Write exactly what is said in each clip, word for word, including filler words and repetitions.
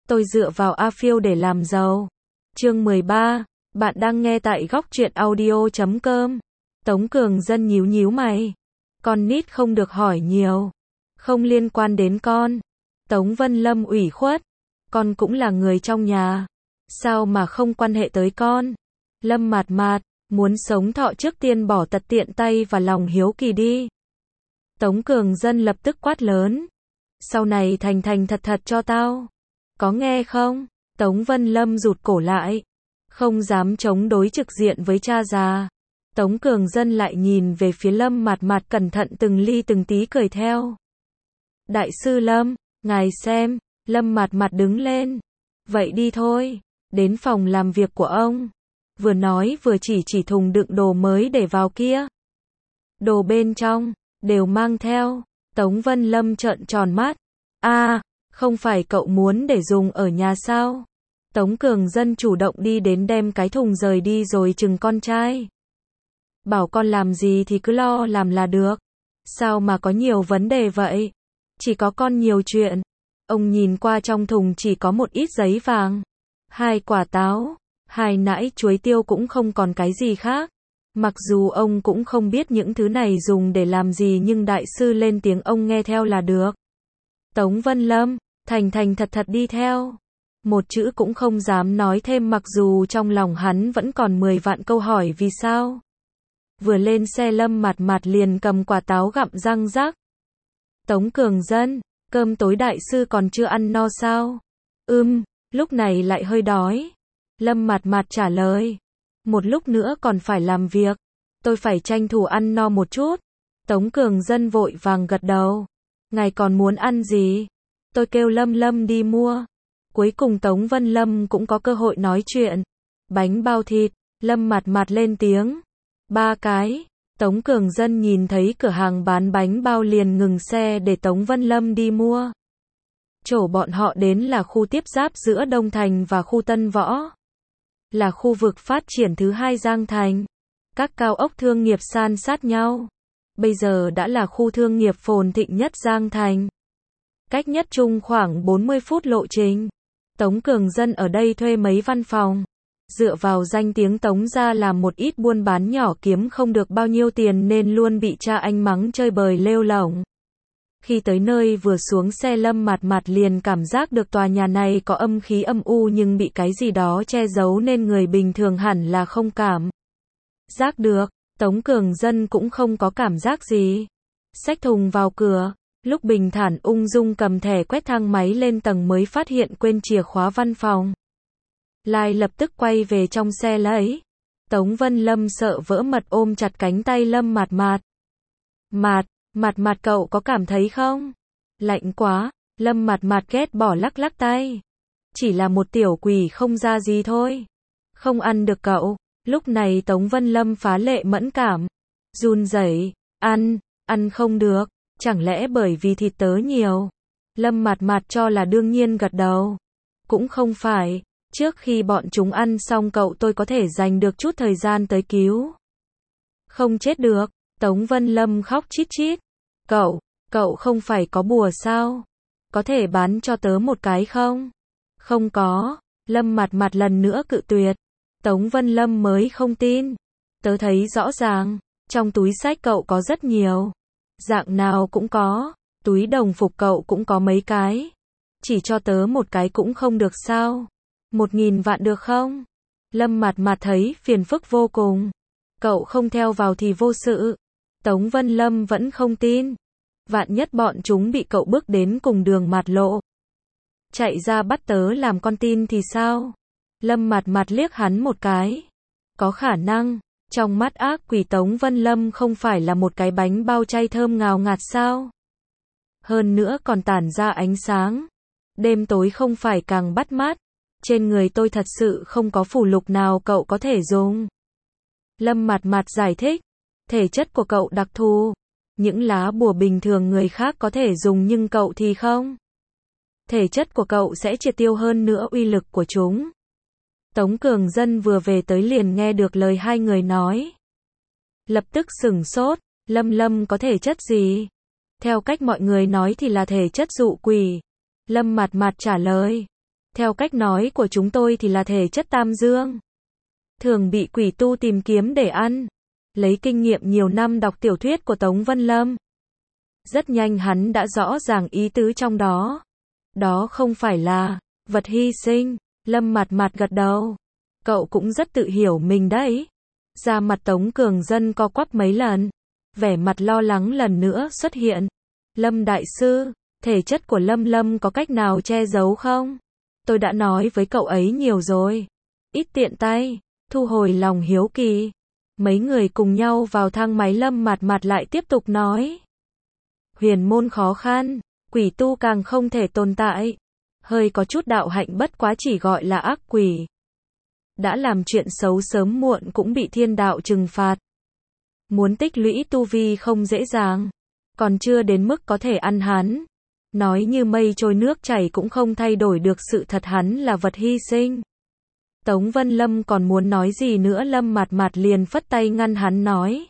Tôi dựa vào A Phiêu để làm giàu. Chương mười ba, bạn đang nghe tại góc truyện audio chấm com. Tống Cường Dân nhíu nhíu mày. Con nít không được hỏi nhiều. Không liên quan đến con. Tống Vân Lâm ủy khuất. Con cũng là người trong nhà. Sao mà không quan hệ tới con? Lâm mạt mạt, muốn sống thọ trước tiên bỏ tật tiện tay và lòng hiếu kỳ đi. Tống Cường Dân lập tức quát lớn. Sau này thành thành thật thật cho tao. Có nghe không? Tống Vân Lâm rụt cổ lại. Không dám chống đối trực diện với cha già. Tống Cường Dân lại nhìn về phía Lâm mạt mạt cẩn thận từng ly từng tí cười theo. Đại sư Lâm, ngài xem. Lâm mạt mạt đứng lên. Vậy đi thôi. Đến phòng làm việc của ông. Vừa nói vừa chỉ chỉ thùng đựng đồ mới để vào kia. Đồ bên trong, đều mang theo. Tống Vân Lâm trợn tròn mắt. À, không phải cậu muốn để dùng ở nhà sao? Tống Cường Dân chủ động đi đến đem cái thùng rời đi rồi chừng con trai. Bảo con làm gì thì cứ lo làm là được. Sao mà có nhiều vấn đề vậy? Chỉ có con nhiều chuyện. Ông nhìn qua trong thùng chỉ có một ít giấy vàng. Hai quả táo. Hai nãi chuối tiêu cũng không còn cái gì khác. Mặc dù ông cũng không biết những thứ này dùng để làm gì nhưng đại sư lên tiếng ông nghe theo là được. Tống Vân Lâm, thành thành thật thật đi theo. Một chữ cũng không dám nói thêm mặc dù trong lòng hắn vẫn còn mười vạn câu hỏi vì sao. Vừa lên xe Lâm mạt mạt liền cầm quả táo gặm răng rắc. Tống Cường Dân, cơm tối đại sư còn chưa ăn no sao? Ừm, lúc này lại hơi đói. Lâm mạt mạt trả lời. Một lúc nữa còn phải làm việc. Tôi phải tranh thủ ăn no một chút. Tống Cường Dân vội vàng gật đầu. Ngài còn muốn ăn gì? Tôi kêu Lâm Lâm đi mua. Cuối cùng Tống Vân Lâm cũng có cơ hội nói chuyện. Bánh bao thịt. Lâm mạt mạt lên tiếng. Ba cái. Tống Cường Dân nhìn thấy cửa hàng bán bánh bao liền ngừng xe để Tống Vân Lâm đi mua. Chỗ bọn họ đến là khu tiếp giáp giữa Đông Thành và khu Tân Võ. Là khu vực phát triển thứ hai Giang Thành. Các cao ốc thương nghiệp san sát nhau. Bây giờ đã là khu thương nghiệp phồn thịnh nhất Giang Thành. Cách nhất trung khoảng bốn mươi phút lộ trình. Tống Cường Dân ở đây thuê mấy văn phòng. Dựa vào danh tiếng Tống ra làm một ít buôn bán nhỏ kiếm không được bao nhiêu tiền nên luôn bị cha anh mắng chơi bời lêu lổng. Khi tới nơi vừa xuống xe Lâm mạt mạt liền cảm giác được tòa nhà này có âm khí âm u nhưng bị cái gì đó che giấu nên người bình thường hẳn là không cảm giác được. Tống Cường Dân cũng không có cảm giác gì. Xách thùng vào cửa. Lúc bình thản ung dung cầm thẻ quét thang máy lên tầng mới phát hiện quên chìa khóa văn phòng. Lai lập tức quay về trong xe lấy. Tống Vân Lâm sợ vỡ mật ôm chặt cánh tay Lâm mạt mạt. Mạt, mạt mạt cậu có cảm thấy không? Lạnh quá. Lâm mạt mạt ghét bỏ lắc lắc tay. Chỉ là một tiểu quỷ không ra gì thôi. Không ăn được cậu. Lúc này Tống Vân Lâm phá lệ mẫn cảm. Run rẩy. Ăn, ăn không được. Chẳng lẽ bởi vì thịt tớ nhiều? Lâm mạt mạt cho là đương nhiên gật đầu. Cũng không phải. Trước khi bọn chúng ăn xong cậu tôi có thể dành được chút thời gian tới cứu. Không chết được. Tống Vân Lâm khóc chít chít. Cậu, cậu không phải có bùa sao? Có thể bán cho tớ một cái không? Không có. Lâm mạt mạt lần nữa cự tuyệt. Tống Vân Lâm mới không tin. Tớ thấy rõ ràng. Trong túi xách cậu có rất nhiều. Dạng nào cũng có. Túi đồng phục cậu cũng có mấy cái. Chỉ cho tớ một cái cũng không được sao? Một nghìn vạn được không? Lâm mạt mạt thấy phiền phức vô cùng. Cậu không theo vào thì vô sự. Tống Vân Lâm vẫn không tin. Vạn nhất bọn chúng bị cậu bước đến cùng đường mạt lộ. Chạy ra bắt tớ làm con tin thì sao? Lâm mạt mạt liếc hắn một cái. Có khả năng. Trong mắt ác quỷ Tống Vân Lâm không phải là một cái bánh bao chay thơm ngào ngạt sao? Hơn nữa còn tản ra ánh sáng. Đêm tối không phải càng bắt mắt. Trên người tôi thật sự không có phù lục nào cậu có thể dùng. Lâm mạt mạt giải thích. Thể chất của cậu đặc thù. Những lá bùa bình thường người khác có thể dùng nhưng cậu thì không. Thể chất của cậu sẽ triệt tiêu hơn nữa uy lực của chúng. Tống Cường Dân vừa về tới liền nghe được lời hai người nói. Lập tức sửng sốt. Lâm Lâm có thể chất gì? Theo cách mọi người nói thì là thể chất dụ quỷ. Lâm mạt mạt trả lời. Theo cách nói của chúng tôi thì là thể chất tam dương. Thường bị quỷ tu tìm kiếm để ăn. Lấy kinh nghiệm nhiều năm đọc tiểu thuyết của Tống Vân Lâm. Rất nhanh hắn đã rõ ràng ý tứ trong đó. Đó không phải là vật hy sinh. Lâm mặt mặt gật đầu. Cậu cũng rất tự hiểu mình đấy. Da mặt Tống Cường Dân co quắp mấy lần. Vẻ mặt lo lắng lần nữa xuất hiện. Lâm đại sư, thể chất của Lâm Lâm có cách nào che giấu không? Tôi đã nói với cậu ấy nhiều rồi. Ít tiện tay, thu hồi lòng hiếu kỳ. Mấy người cùng nhau vào thang máy. Lâm mặt mặt lại tiếp tục nói. Huyền môn khó khăn, quỷ tu càng không thể tồn tại. Hơi có chút đạo hạnh bất quá chỉ gọi là ác quỷ. Đã làm chuyện xấu sớm muộn cũng bị thiên đạo trừng phạt. Muốn tích lũy tu vi không dễ dàng. Còn chưa đến mức có thể ăn hắn. Nói như mây trôi nước chảy cũng không thay đổi được sự thật hắn là vật hy sinh. Tống Vân Lâm còn muốn nói gì nữa, Lâm mặt mặt liền phất tay ngăn hắn nói.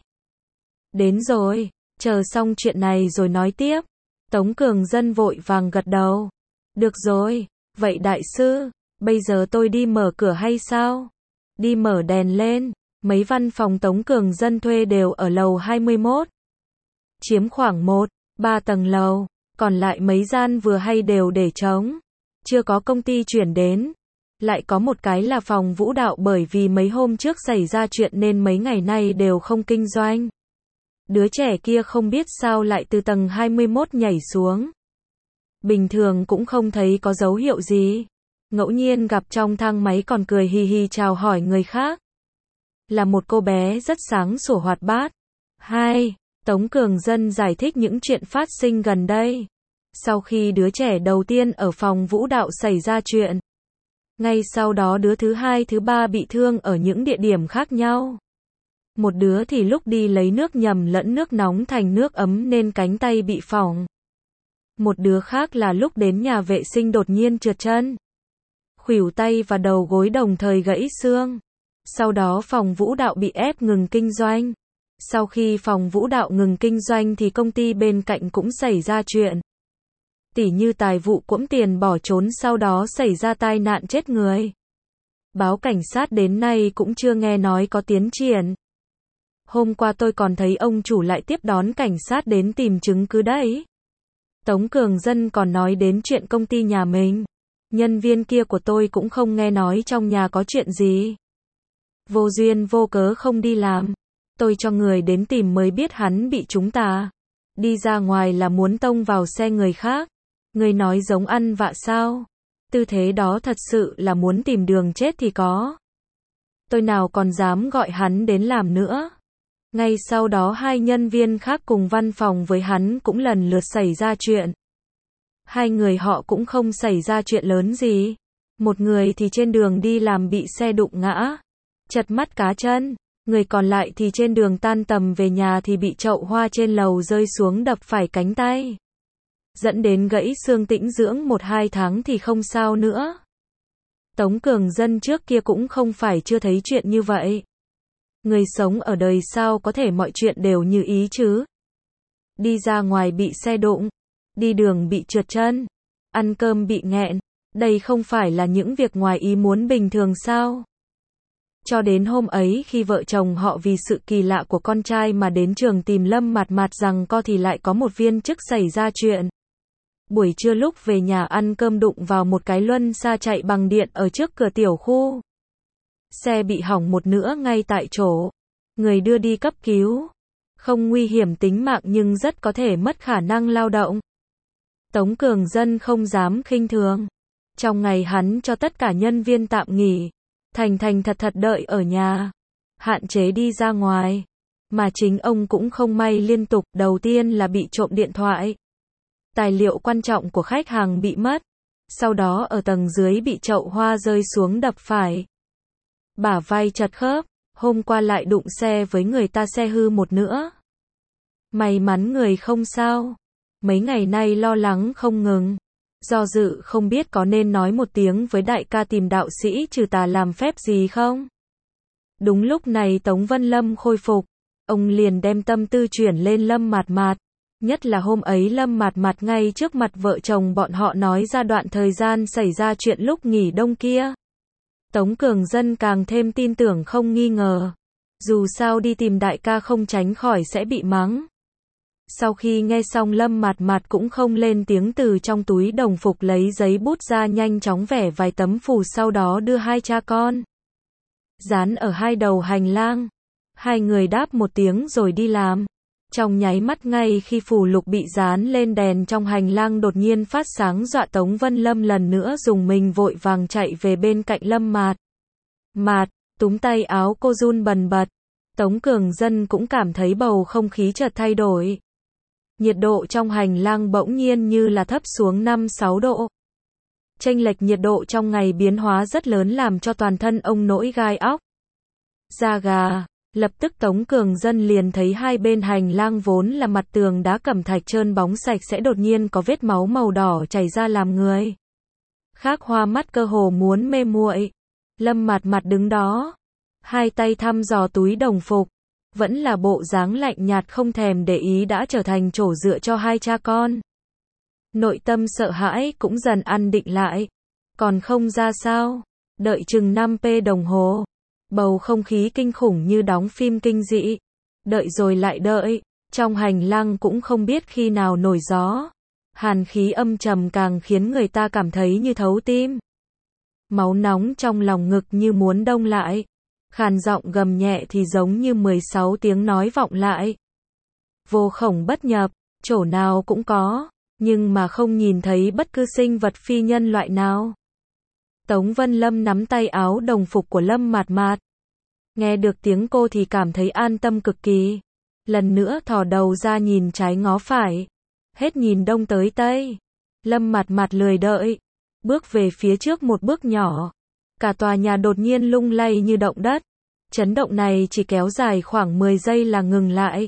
Đến rồi, chờ xong chuyện này rồi nói tiếp. Tống Cường Dân vội vàng gật đầu. Được rồi, vậy đại sư, bây giờ tôi đi mở cửa hay sao? Đi mở đèn lên. Mấy văn phòng Tống Cường Dân thuê đều ở lầu hai mươi mốt. Chiếm khoảng một, ba tầng lầu. Còn lại mấy gian vừa hay đều để trống. Chưa có công ty chuyển đến. Lại có một cái là phòng vũ đạo, bởi vì mấy hôm trước xảy ra chuyện nên mấy ngày nay đều không kinh doanh. Đứa trẻ kia không biết sao lại từ tầng hai mươi mốt nhảy xuống. Bình thường cũng không thấy có dấu hiệu gì. Ngẫu nhiên gặp trong thang máy còn cười hì hì chào hỏi người khác. Là một cô bé rất sáng sủa hoạt bát. Hai, Tống Cường Dân giải thích những chuyện phát sinh gần đây. Sau khi đứa trẻ đầu tiên ở phòng vũ đạo xảy ra chuyện, ngay sau đó đứa thứ hai thứ ba bị thương ở những địa điểm khác nhau. Một đứa thì lúc đi lấy nước nhầm lẫn nước nóng thành nước ấm nên cánh tay bị phỏng. Một đứa khác là lúc đến nhà vệ sinh đột nhiên trượt chân. Khuỷu tay và đầu gối đồng thời gãy xương. Sau đó phòng vũ đạo bị ép ngừng kinh doanh. Sau khi phòng vũ đạo ngừng kinh doanh thì công ty bên cạnh cũng xảy ra chuyện. Tỉ như tài vụ cuỗm tiền bỏ trốn, sau đó xảy ra tai nạn chết người. Báo cảnh sát đến nay cũng chưa nghe nói có tiến triển. Hôm qua tôi còn thấy ông chủ lại tiếp đón cảnh sát đến tìm chứng cứ đấy. Tống Cường Dân còn nói đến chuyện công ty nhà mình. Nhân viên kia của tôi cũng không nghe nói trong nhà có chuyện gì. Vô duyên vô cớ không đi làm. Tôi cho người đến tìm mới biết hắn bị trúng tà. Đi ra ngoài là muốn tông vào xe người khác. Người nói giống ăn vạ sao? Tư thế đó thật sự là muốn tìm đường chết thì có. Tôi nào còn dám gọi hắn đến làm nữa. Ngay sau đó hai nhân viên khác cùng văn phòng với hắn cũng lần lượt xảy ra chuyện. Hai người họ cũng không xảy ra chuyện lớn gì. Một người thì trên đường đi làm bị xe đụng ngã, chật mắt cá chân. Người còn lại thì trên đường tan tầm về nhà thì bị chậu hoa trên lầu rơi xuống đập phải cánh tay. Dẫn đến gãy xương, tĩnh dưỡng một hai tháng thì không sao nữa. Tống Cường Dân trước kia cũng không phải chưa thấy chuyện như vậy. Người sống ở đời sao có thể mọi chuyện đều như ý chứ? Đi ra ngoài bị xe đụng, đi đường bị trượt chân, ăn cơm bị nghẹn, đây không phải là những việc ngoài ý muốn bình thường sao? Cho đến hôm ấy khi vợ chồng họ vì sự kỳ lạ của con trai mà đến trường tìm Lâm mặt mặt rằng co thì lại có một viên chức xảy ra chuyện. Buổi trưa lúc về nhà ăn cơm đụng vào một cái luân xa chạy bằng điện ở trước cửa tiểu khu. Xe bị hỏng một nửa ngay tại chỗ. Người đưa đi cấp cứu. Không nguy hiểm tính mạng nhưng rất có thể mất khả năng lao động. Tống Cường Dân không dám khinh thường. Trong ngày hắn cho tất cả nhân viên tạm nghỉ. Thành thành thật thật đợi ở nhà. Hạn chế đi ra ngoài. Mà chính ông cũng không may liên tục. Đầu tiên là bị trộm điện thoại. Tài liệu quan trọng của khách hàng bị mất. Sau đó ở tầng dưới bị chậu hoa rơi xuống đập phải. Bả vai chật khớp. Hôm qua lại đụng xe với người ta, xe hư một nữa. May mắn người không sao. Mấy ngày nay lo lắng không ngừng. Do dự không biết có nên nói một tiếng với đại ca tìm đạo sĩ trừ tà làm phép gì không. Đúng lúc này Tống Vân Lâm khôi phục. Ông liền đem tâm tư chuyển lên Lâm mạt mạt. Nhất là hôm ấy Lâm Mạt Mạt ngay trước mặt vợ chồng bọn họ nói ra đoạn thời gian xảy ra chuyện lúc nghỉ đông kia. Tống Cường Dân càng thêm tin tưởng không nghi ngờ. Dù sao đi tìm đại ca không tránh khỏi sẽ bị mắng. Sau khi nghe xong Lâm Mạt Mạt cũng không lên tiếng, từ trong túi đồng phục lấy giấy bút ra nhanh chóng vẽ vài tấm phù, sau đó đưa hai cha con. Dán ở hai đầu hành lang. Hai người đáp một tiếng rồi đi làm. Trong nháy mắt ngay khi phù lục bị dán lên, đèn trong hành lang đột nhiên phát sáng dọa Tống Vân Lâm lần nữa dùng mình, vội vàng chạy về bên cạnh Lâm Mạt Mạt, túm tay áo cô run bần bật. Tống Cường Dân cũng cảm thấy bầu không khí chợt thay đổi. Nhiệt độ trong hành lang bỗng nhiên như là thấp xuống năm sáu độ. Chênh lệch nhiệt độ trong ngày biến hóa rất lớn làm cho toàn thân ông nổi gai óc. Da gà. Lập tức Tống Cường Dân liền thấy hai bên hành lang vốn là mặt tường đá cẩm thạch trơn bóng sạch sẽ đột nhiên có vết máu màu đỏ chảy ra làm người khác hoa mắt, cơ hồ muốn mê muội. Lâm Mạt Mạt đứng đó, hai tay thăm dò túi đồng phục, vẫn là bộ dáng lạnh nhạt không thèm để ý, đã trở thành chỗ dựa cho hai cha con. Nội tâm sợ hãi cũng dần an định lại. Còn không ra sao? Đợi chừng năm phút đồng hồ. Bầu không khí kinh khủng như đóng phim kinh dị. Đợi rồi lại đợi. Trong hành lang cũng không biết khi nào nổi gió. Hàn khí âm trầm càng khiến người ta cảm thấy như thấu tim. Máu nóng trong lòng ngực như muốn đông lại. Khàn giọng gầm nhẹ thì giống như mười sáu tiếng nói vọng lại. Vô khổng bất nhập, chỗ nào cũng có, nhưng mà không nhìn thấy bất cứ sinh vật phi nhân loại nào. Tống Vân Lâm nắm tay áo đồng phục của Lâm Mạt Mạt. Nghe được tiếng cô thì cảm thấy an tâm cực kỳ. Lần nữa thò đầu ra nhìn trái ngó phải. Hết nhìn đông tới tây. Lâm Mạt Mạt lười đợi. Bước về phía trước một bước nhỏ. Cả tòa nhà đột nhiên lung lay như động đất. Chấn động này chỉ kéo dài khoảng mười giây là ngừng lại.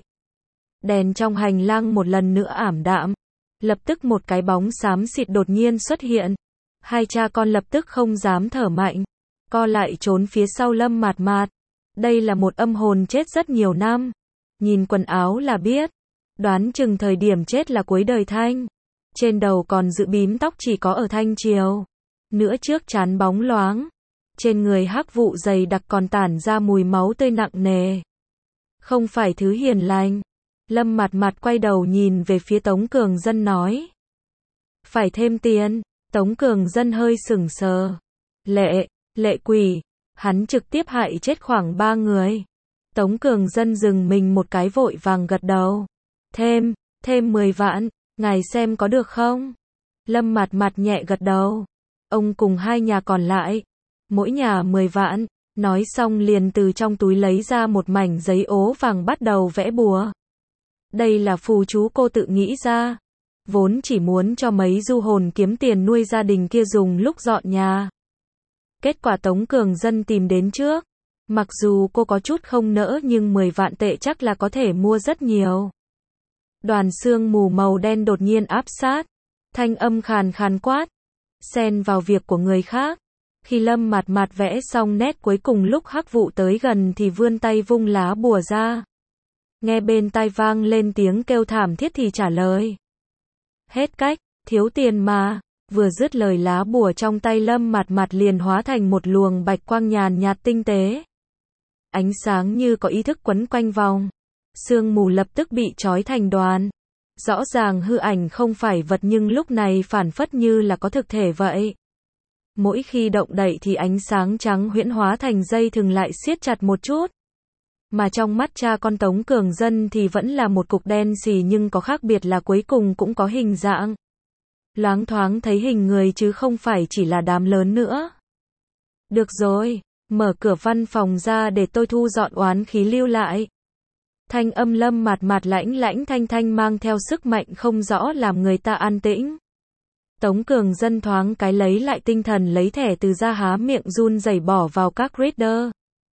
Đèn trong hành lang một lần nữa ảm đạm. Lập tức một cái bóng xám xịt đột nhiên xuất hiện. Hai cha con lập tức không dám thở mạnh. Co lại trốn phía sau Lâm Mạt Mạt. Đây là một âm hồn chết rất nhiều năm. Nhìn quần áo là biết. Đoán chừng thời điểm chết là cuối đời Thanh. Trên đầu còn giữ bím tóc chỉ có ở Thanh Triều. Nữa trước trán bóng loáng. Trên người hắc vụ dày đặc còn tản ra mùi máu tươi nặng nề. Không phải thứ hiền lành. Lâm Mạt Mạt quay đầu nhìn về phía Tống Cường Dân nói. Phải thêm tiền. Tống Cường Dân hơi sững sờ. Lệ, lệ quỷ. Hắn trực tiếp hại chết khoảng ba người. Tống Cường Dân dừng mình một cái vội vàng gật đầu. Thêm, thêm mười vạn, ngài xem có được không? Lâm Mạt Mạt nhẹ gật đầu. Ông cùng hai nhà còn lại. Mỗi nhà mười vạn. Nói xong liền từ trong túi lấy ra một mảnh giấy ố vàng bắt đầu vẽ bùa. Đây là phù chú cô tự nghĩ ra. Vốn chỉ muốn cho mấy du hồn kiếm tiền nuôi gia đình kia dùng lúc dọn nhà. Kết quả Tống Cường Dân tìm đến trước. Mặc dù cô có chút không nỡ nhưng mười vạn tệ chắc là có thể mua rất nhiều. Đoàn sương mù màu đen đột nhiên áp sát. Thanh âm khàn khàn quát. Xen vào việc của người khác. Khi Lâm Mạt Mạt vẽ xong nét cuối cùng, lúc hắc vụ tới gần thì vươn tay vung lá bùa ra. Nghe bên tai vang lên tiếng kêu thảm thiết thì trả lời. Hết cách, thiếu tiền mà. Vừa dứt lời lá bùa trong tay Lâm Mạt Mạt liền hóa thành một luồng bạch quang nhàn nhạt tinh tế. Ánh sáng như có ý thức quấn quanh vòng. Sương mù lập tức bị trói thành đoàn. Rõ ràng hư ảnh không phải vật nhưng lúc này phản phất như là có thực thể vậy. Mỗi khi động đậy thì ánh sáng trắng huyễn hóa thành dây thừng lại siết chặt một chút. Mà trong mắt cha con Tống Cường Dân thì vẫn là một cục đen xì, nhưng có khác biệt là cuối cùng cũng có hình dạng. Loáng thoáng thấy hình người chứ không phải chỉ là đám lớn nữa. Được rồi, mở cửa văn phòng ra để tôi thu dọn oán khí lưu lại. Thanh âm Lâm Mạt Mạt lãnh lãnh thanh thanh mang theo sức mạnh không rõ làm người ta an tĩnh. Tống Cường Dân thoáng cái lấy lại tinh thần, lấy thẻ từ ra há miệng run rẩy bỏ vào các reader.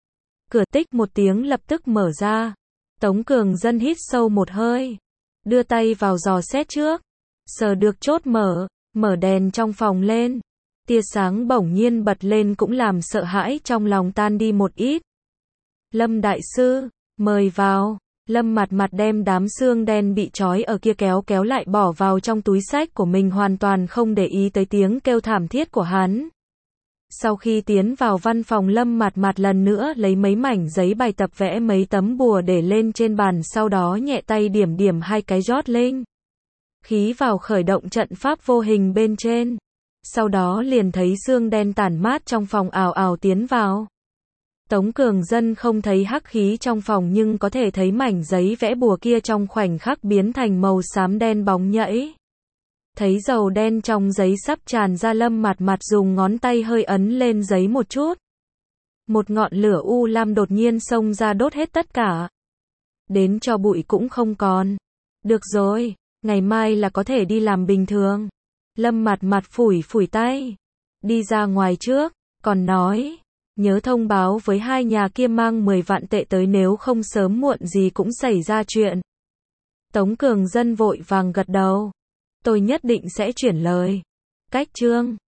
Cửa tích một tiếng lập tức mở ra. Tống Cường Dân hít sâu một hơi. Đưa tay vào dò xét trước. Sờ được chốt mở. Mở đèn trong phòng lên. Tia sáng bỗng nhiên bật lên cũng làm sợ hãi trong lòng tan đi một ít. Lâm đại sư, mời vào. Lâm Mạt Mạt đem đám xương đen bị trói ở kia kéo kéo lại bỏ vào trong túi xách của mình, hoàn toàn không để ý tới tiếng kêu thảm thiết của hắn. Sau khi tiến vào văn phòng, Lâm Mạt Mạt lần nữa lấy mấy mảnh giấy bài tập vẽ mấy tấm bùa để lên trên bàn, sau đó nhẹ tay điểm điểm hai cái rót linh khí vào, khởi động trận pháp vô hình bên trên. Sau đó liền thấy xương đen tản mát trong phòng ào ào tiến vào. Tống Cường Dân không thấy hắc khí trong phòng nhưng có thể thấy mảnh giấy vẽ bùa kia trong khoảnh khắc biến thành màu xám đen bóng nhẫy. Thấy dầu đen trong giấy sắp tràn ra, Lâm Mạt Mạt dùng ngón tay hơi ấn lên giấy một chút. Một ngọn lửa u lam đột nhiên xông ra đốt hết tất cả. Đến cho bụi cũng không còn. Được rồi, ngày mai là có thể đi làm bình thường. Lâm Mạt Mạt phủi phủi tay. Đi ra ngoài trước, còn nói, nhớ thông báo với hai nhà kia mang mười vạn tệ tới, nếu không sớm muộn gì cũng xảy ra chuyện. Tống Cường Dân vội vàng gật đầu. Tôi nhất định sẽ chuyển lời. Cách chương